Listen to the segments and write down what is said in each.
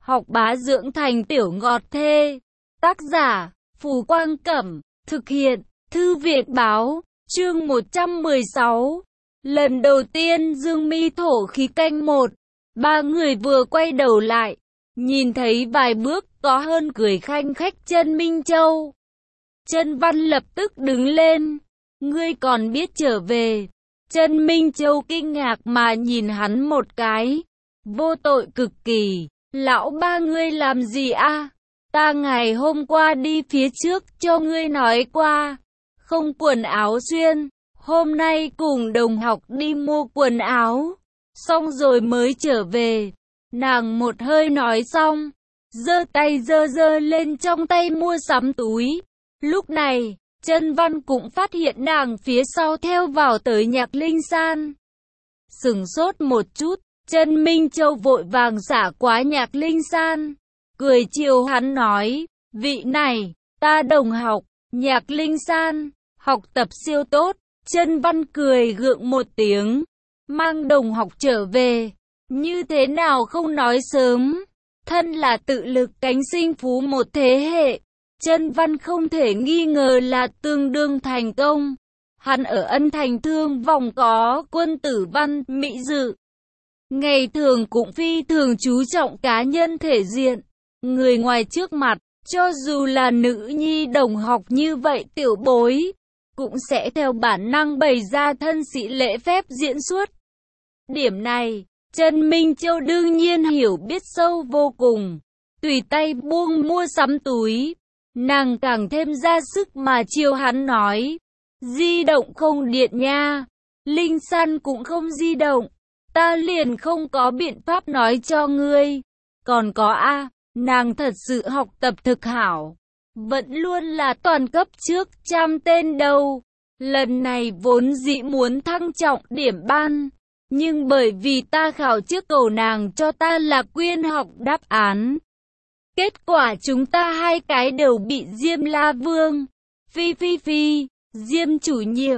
học bá dưỡng thành tiểu ngọt thê. Tác giả, Phù Quang Cẩm, thực hiện, Thư viện Báo, chương 116. Lần đầu tiên Dương Mi thổ khí canh một. Ba người vừa quay đầu lại, nhìn thấy vài bước có hơn cười khanh khách Chân Minh Châu. Chân Văn lập tức đứng lên. Ngươi còn biết trở về? Chân Minh Châu kinh ngạc mà nhìn hắn một cái. Vô tội cực kỳ. Lão ba ngươi làm gì a? Ta ngày hôm qua đi phía trước cho ngươi nói qua. Không quần áo xuyên. Hôm nay cùng đồng học đi mua quần áo. Xong rồi mới trở về. Nàng một hơi nói xong. Giơ tay giơ lên trong tay mua sắm túi. Lúc này, Chân Văn cũng phát hiện nàng phía sau theo vào tới Nhạc Linh San. Sửng sốt một chút, Chân Minh Châu vội vàng xả qua Nhạc Linh San. Cười chiều hắn nói, vị này, ta đồng học, Nhạc Linh San, học tập siêu tốt. Chân Văn cười gượng một tiếng, mang đồng học trở về, như thế nào không nói sớm, thân là tự lực cánh sinh phú một thế hệ. Chân Văn không thể nghi ngờ là tương đương thành công. Hắn ở Ân Thành Thương vòng có quân tử văn, mỹ dự. Ngày thường cũng phi thường chú trọng cá nhân thể diện. Người ngoài trước mặt, cho dù là nữ nhi đồng học như vậy tiểu bối, cũng sẽ theo bản năng bày ra thân sĩ lễ phép diễn xuất. Điểm này, Chân Minh Châu đương nhiên hiểu biết sâu vô cùng. Tùy tay buông mua sắm túi. Nàng càng thêm ra sức mà chiều hắn nói. Di động không điện nha. Linh San cũng không di động. Ta liền không có biện pháp nói cho ngươi. Còn có nàng thật sự học tập thực hảo. Vẫn luôn là toàn cấp trước trăm tên đầu. Lần này vốn dĩ muốn thăng trọng điểm ban. Nhưng bởi vì ta khảo trước cầu nàng cho ta là quyên học đáp án. Kết quả chúng ta hai cái đều bị Diêm La Vương, Diêm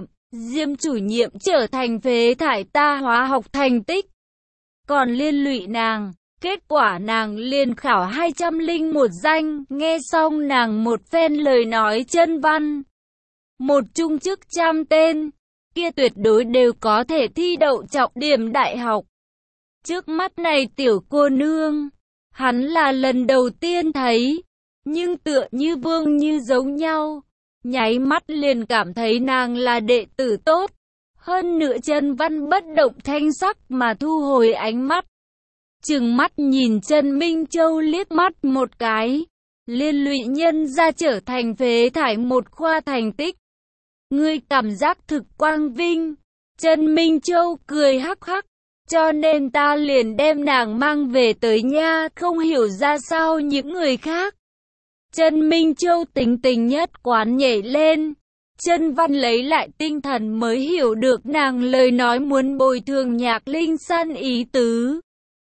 chủ nhiệm trở thành phế thải ta hóa học thành tích. Còn liên lụy nàng, kết quả nàng liên khảo 201 danh, nghe xong nàng một phen lời nói Chân Văn. Một trung chức trăm tên, kia tuyệt đối đều có thể thi đậu trọng điểm đại học. Trước mắt này tiểu cô nương, hắn là lần đầu tiên thấy, nhưng tựa như vương như giống nhau, nháy mắt liền cảm thấy nàng là đệ tử tốt. Hơn nữa Chân Văn bất động thanh sắc mà thu hồi ánh mắt, trừng mắt nhìn Chân Minh Châu liếc mắt một cái, liên lụy nhân ra trở thành phế thải một khoa thành tích. Ngươi cảm giác thực quang vinh. Chân Minh Châu cười hắc hắc. Cho nên ta liền đem nàng mang về tới nha, không hiểu ra sao những người khác. Chân Minh Châu tính tình nhất quán nhảy lên. Chân Văn lấy lại tinh thần mới hiểu được nàng lời nói muốn bồi thường Nhạc Linh San ý tứ.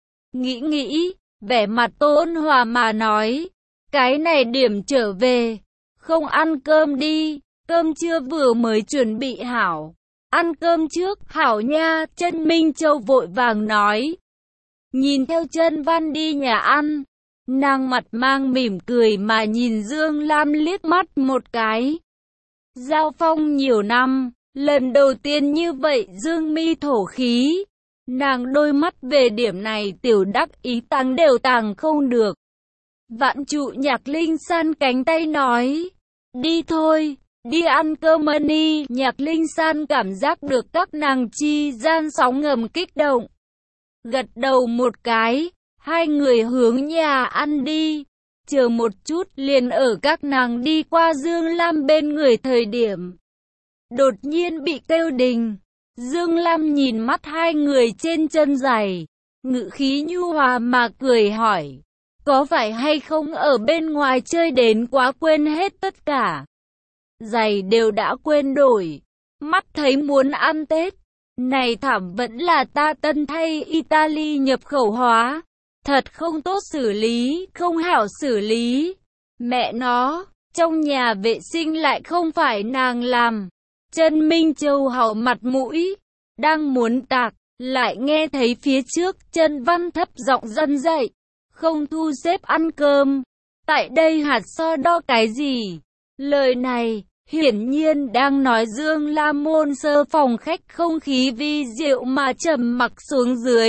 Nghĩ, vẻ mặt ôn hòa mà nói. Cái này điểm trở về, không ăn cơm đi, cơm trưa vừa mới chuẩn bị hảo. Ăn cơm trước, hảo nha, Chân Minh Châu vội vàng nói. Nhìn theo Chân Văn đi nhà ăn, nàng mặt mang mỉm cười mà nhìn Dương Lam liếc mắt một cái. Giao phong nhiều năm, lần đầu tiên như vậy Dương Mi thổ khí. Nàng đôi mắt về điểm này tiểu đắc ý tăng đều tàng không được. Vạn trụ Nhạc Linh San cánh tay nói. Đi thôi. Đi ăn cơm đi. Nhạc Linh San cảm giác được các nàng chi gian sóng ngầm kích động. Gật đầu một cái, hai người hướng nhà ăn đi. Chờ một chút liền ở các nàng đi qua Dương Lam bên người thời điểm. Đột nhiên bị kêu đình. Dương Lam nhìn mắt hai người trên chân giày, ngữ khí nhu hòa mà cười hỏi. Có phải hay không ở bên ngoài chơi đến quá quên hết tất cả? Giày đều đã quên đổi, mắt thấy muốn ăn Tết. Này thảm vẫn là ta tân thay Italy nhập khẩu hóa. Thật không tốt xử lý, không hảo xử lý. Mẹ nó, trong nhà vệ sinh lại không phải nàng làm. Chân Minh Châu hậu mặt mũi, đang muốn tạc, lại nghe thấy phía trước Chân Văn thấp giọng răn dậy. không thu xếp ăn cơm. Tại đây hạt so đo cái gì? Lời này, hiển nhiên đang nói Dương La Môn Sơ phòng khách không khí vi diệu mà trầm mặc xuống dưới.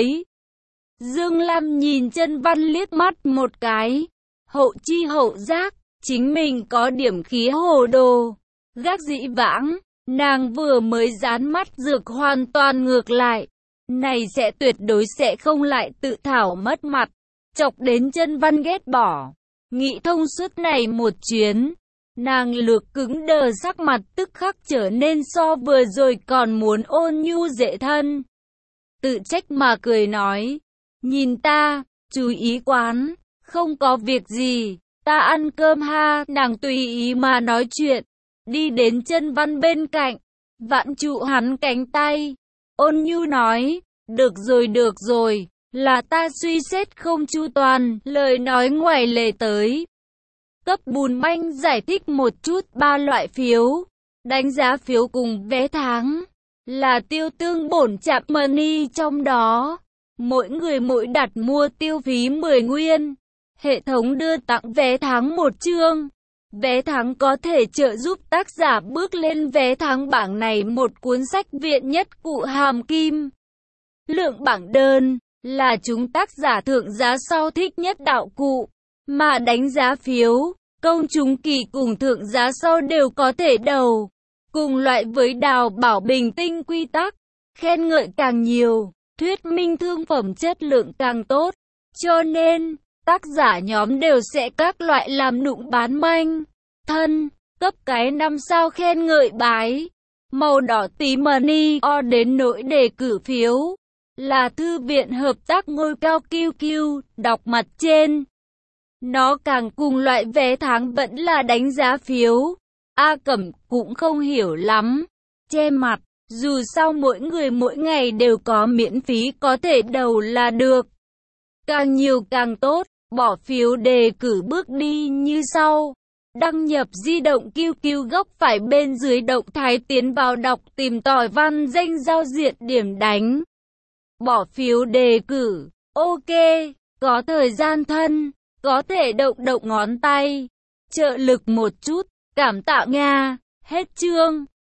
Dương Lam nhìn Chân Văn liếc mắt một cái. Hậu chi hậu giác, chính mình có điểm khí hồ đồ. Gác dĩ vãng, nàng vừa mới dán mắt dược hoàn toàn ngược lại. Này sẽ tuyệt đối sẽ không lại tự thảo mất mặt, chọc đến Chân Văn ghét bỏ. Nghĩ thông suốt này một chuyến, nàng lược cứng đờ sắc mặt tức khắc trở nên so vừa rồi còn muốn ôn nhu dễ thân. Tự trách mà cười nói, nhìn ta, chú ý quán, không có việc gì, ta ăn cơm ha. Nàng tùy ý mà nói chuyện, đi đến Chân Văn bên cạnh, vặn trụ hắn cánh tay, ôn nhu nói, được rồi, là ta suy xét không chu toàn, lời nói ngoài lề tới. Cấp bùn manh giải thích một chút ba loại phiếu, đánh giá phiếu cùng vé tháng, là tiêu tương bổn chạm money trong đó. Mỗi người mỗi đặt mua tiêu phí 10 nguyên. Hệ thống đưa tặng vé tháng một chương. Vé tháng có thể trợ giúp tác giả bước lên vé tháng bảng này một cuốn sách viện nhất cụ hàm kim. Lượng bảng đơn là chúng tác giả thượng giá sau thích nhất đạo cụ, mà đánh giá phiếu, công chúng kỳ cùng thượng giá sau đều có thể đầu. Cùng loại với đào bảo bình tinh quy tắc, khen ngợi càng nhiều, thuyết minh thương phẩm chất lượng càng tốt. Cho nên, tác giả nhóm đều sẽ các loại làm nụng bán manh, thân, cấp cái 5 sao khen ngợi bái. Màu đỏ tí money o đến nỗi đề cử phiếu, là thư viện hợp tác ngôi cao QQ, đọc mặt trên. Nó càng cùng loại vé tháng vẫn là đánh giá phiếu. A Cẩm cũng không hiểu lắm, che mặt, dù sao mỗi người mỗi ngày đều có miễn phí có thể đầu là được. Càng nhiều càng tốt, bỏ phiếu đề cử bước đi như sau. Đăng nhập di động QQ góc phải bên dưới động thái tiến vào đọc tìm tỏi văn danh giao diện điểm đánh. Bỏ phiếu đề cử, ok, có thời gian thân, có thể động động ngón tay. Trợ lực một chút, cảm tạ Nga, hết chương.